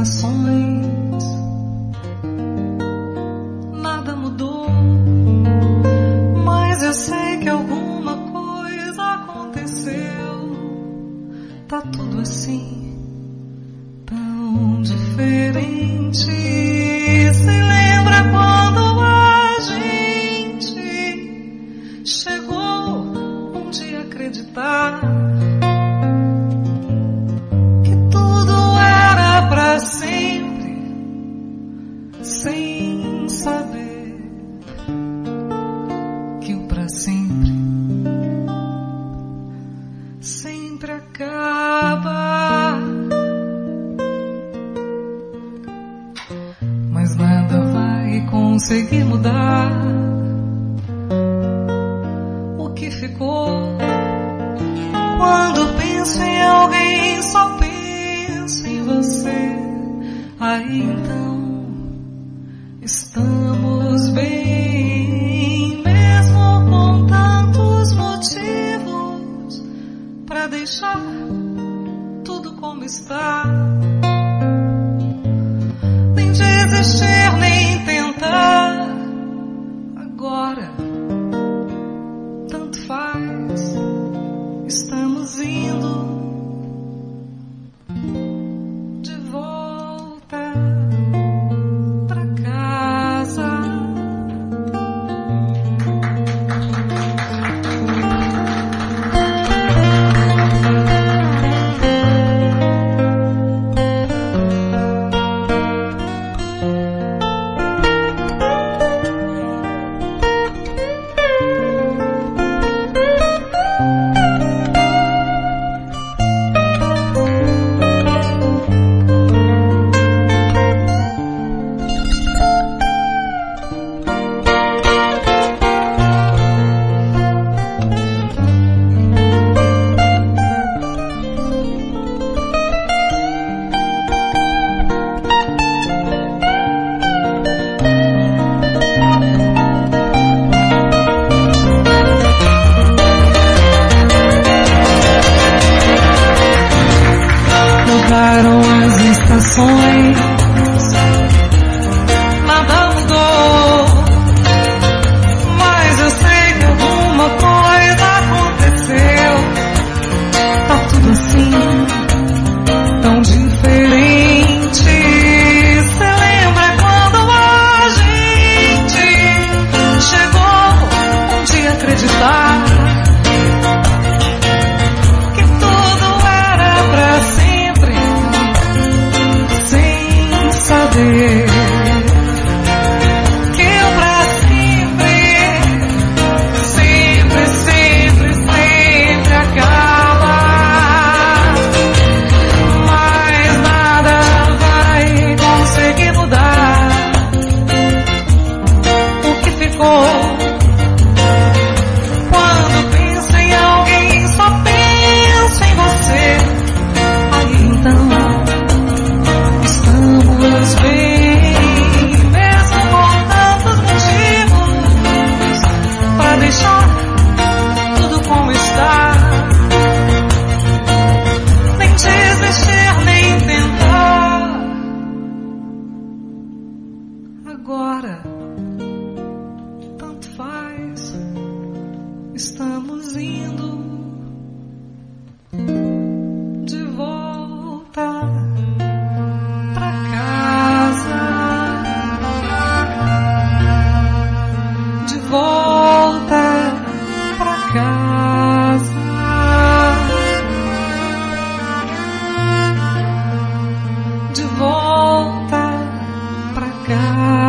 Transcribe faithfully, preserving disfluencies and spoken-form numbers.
estações, nada mudou, mas eu sei que alguma coisa aconteceu. Tá tudo assim, tão diferente. Se lembra quando a gente chegou um dia a acreditar que tudo era pra sempre, sem saber que o pra sempre sempre acaba. Mas nada vai conseguir mudar o que ficou. Quando penso em alguém, só penso em você. Aí então estamos bem, mesmo com tantos motivos pra deixar tudo como está. Nem desistir, nem tentar. Agora tanto faz, estamos indo de volta pra casa. Mudaram as estações, nada mudou, mas eu sei que alguma coisa aconteceu. Tá tudo assim, tão diferente. Cê lembra quando a gente chegou um dia a acreditar que tudo era pra sempre, sem saber que o pra sempre sempre, sempre, sempre acaba. Mas nada vai conseguir mudar o que ficou. Quando penso em alguém, só penso em você. Aí então estamos bem, mesmo com tantos motivos pra deixar tudo como está. Nem desistir, nem tentar. Agora tanto faz, estamos indo de volta pra casa, de volta pra casa, de volta pra casa.